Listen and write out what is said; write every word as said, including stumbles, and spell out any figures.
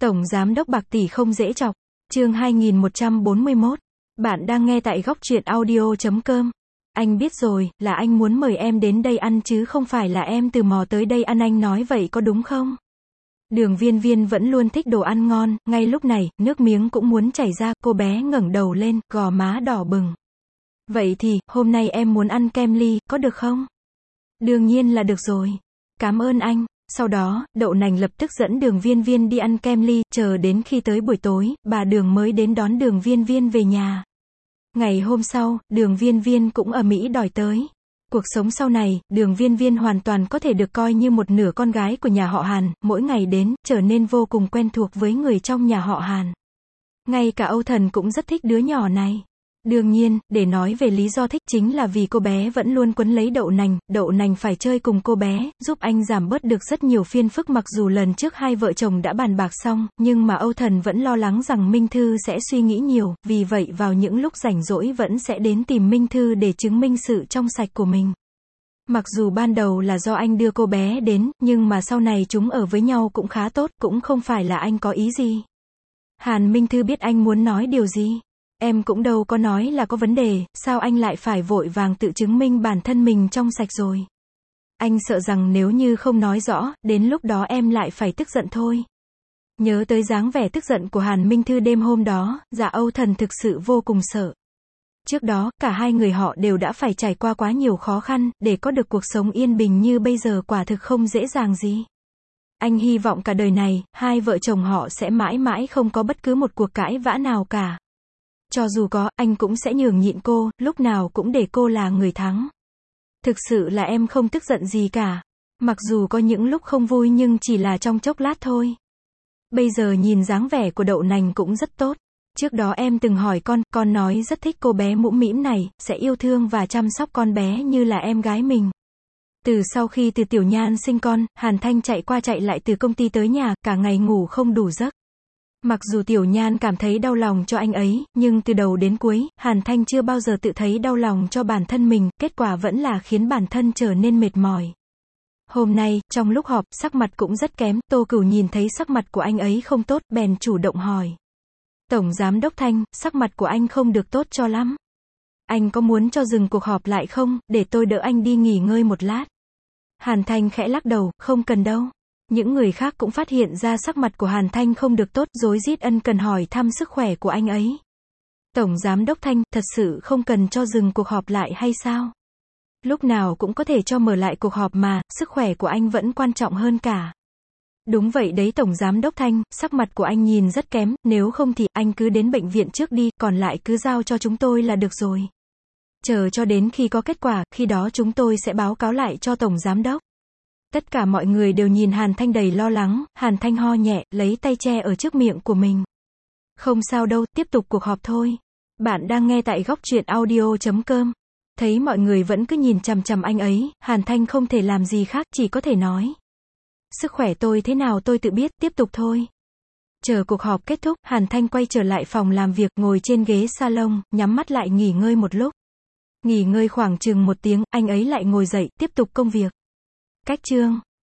Tổng Giám đốc bạc tỷ không dễ chọc. Chương hai nghìn một trăm bốn mươi mốt. Bạn đang nghe tại góc truyện audio chấm com. Anh biết rồi, là anh muốn mời em đến đây ăn chứ không phải là em tò mò tới đây ăn, anh nói vậy có đúng không? Đường Viên Viên vẫn luôn thích đồ ăn ngon, ngay lúc này, nước miếng cũng muốn chảy ra, cô bé ngẩng đầu lên, gò má đỏ bừng. Vậy thì, hôm nay em muốn ăn kem ly, có được không? Đương nhiên là được rồi. Cảm ơn anh. Sau đó, Đậu Nành lập tức dẫn Đường Viên Viên đi ăn kem ly, chờ đến khi tới buổi tối, bà Đường mới đến đón Đường Viên Viên về nhà. Ngày hôm sau, Đường Viên Viên cũng ở Mỹ đòi tới. Cuộc sống sau này, Đường Viên Viên hoàn toàn có thể được coi như một nửa con gái của nhà họ Hàn, mỗi ngày đến, trở nên vô cùng quen thuộc với người trong nhà họ Hàn. Ngay cả Âu Thần cũng rất thích đứa nhỏ này. Đương nhiên, để nói về lý do thích chính là vì cô bé vẫn luôn quấn lấy Đậu Nành, Đậu Nành phải chơi cùng cô bé, giúp anh giảm bớt được rất nhiều phiền phức. Mặc dù lần trước hai vợ chồng đã bàn bạc xong, nhưng mà Âu Thần vẫn lo lắng rằng Minh Thư sẽ suy nghĩ nhiều, vì vậy vào những lúc rảnh rỗi vẫn sẽ đến tìm Minh Thư để chứng minh sự trong sạch của mình. Mặc dù ban đầu là do anh đưa cô bé đến, nhưng mà sau này chúng ở với nhau cũng khá tốt, cũng không phải là anh có ý gì. Hàn Minh Thư biết anh muốn nói điều gì. Em cũng đâu có nói là có vấn đề, sao anh lại phải vội vàng tự chứng minh bản thân mình trong sạch rồi? Anh sợ rằng nếu như không nói rõ, đến lúc đó em lại phải tức giận thôi. Nhớ tới dáng vẻ tức giận của Hàn Minh Thư đêm hôm đó, dạ Âu Thần thực sự vô cùng sợ. Trước đó, cả hai người họ đều đã phải trải qua quá nhiều khó khăn, để có được cuộc sống yên bình như bây giờ quả thực không dễ dàng gì. Anh hy vọng cả đời này, hai vợ chồng họ sẽ mãi mãi không có bất cứ một cuộc cãi vã nào cả. Cho dù có, anh cũng sẽ nhường nhịn cô, lúc nào cũng để cô là người thắng. Thực sự là em không tức giận gì cả. Mặc dù có những lúc không vui nhưng chỉ là trong chốc lát thôi. Bây giờ nhìn dáng vẻ của Đậu Nành cũng rất tốt. Trước đó em từng hỏi con, con nói rất thích cô bé mũm mĩm này, sẽ yêu thương và chăm sóc con bé như là em gái mình. Từ sau khi Từ Tiểu Nhan sinh con, Hàn Thanh chạy qua chạy lại từ công ty tới nhà, cả ngày ngủ không đủ giấc. Mặc dù Tiểu Nhan cảm thấy đau lòng cho anh ấy, nhưng từ đầu đến cuối, Hàn Thanh chưa bao giờ tự thấy đau lòng cho bản thân mình, kết quả vẫn là khiến bản thân trở nên mệt mỏi. Hôm nay, trong lúc họp, sắc mặt cũng rất kém, Tô Cửu nhìn thấy sắc mặt của anh ấy không tốt, bèn chủ động hỏi. Tổng Giám đốc Thanh, sắc mặt của anh không được tốt cho lắm. Anh có muốn cho dừng cuộc họp lại không, để tôi đỡ anh đi nghỉ ngơi một lát? Hàn Thanh khẽ lắc đầu, không cần đâu. Những người khác cũng phát hiện ra sắc mặt của Hàn Thanh không được tốt, rối rít ân cần hỏi thăm sức khỏe của anh ấy. Tổng Giám đốc Thanh, thật sự không cần cho dừng cuộc họp lại hay sao? Lúc nào cũng có thể cho mở lại cuộc họp mà, sức khỏe của anh vẫn quan trọng hơn cả. Đúng vậy đấy Tổng Giám đốc Thanh, sắc mặt của anh nhìn rất kém, nếu không thì anh cứ đến bệnh viện trước đi, còn lại cứ giao cho chúng tôi là được rồi. Chờ cho đến khi có kết quả, khi đó chúng tôi sẽ báo cáo lại cho Tổng Giám đốc. Tất cả mọi người đều nhìn Hàn Thanh đầy lo lắng, Hàn Thanh ho nhẹ, lấy tay che ở trước miệng của mình. Không sao đâu, tiếp tục cuộc họp thôi. Bạn đang nghe tại góc truyện audio chấm com. Thấy mọi người vẫn cứ nhìn chằm chằm anh ấy, Hàn Thanh không thể làm gì khác, chỉ có thể nói. Sức khỏe tôi thế nào tôi tự biết, tiếp tục thôi. Chờ cuộc họp kết thúc, Hàn Thanh quay trở lại phòng làm việc, ngồi trên ghế salon, nhắm mắt lại nghỉ ngơi một lúc. Nghỉ ngơi khoảng chừng một tiếng, anh ấy lại ngồi dậy, tiếp tục công việc. Cách chương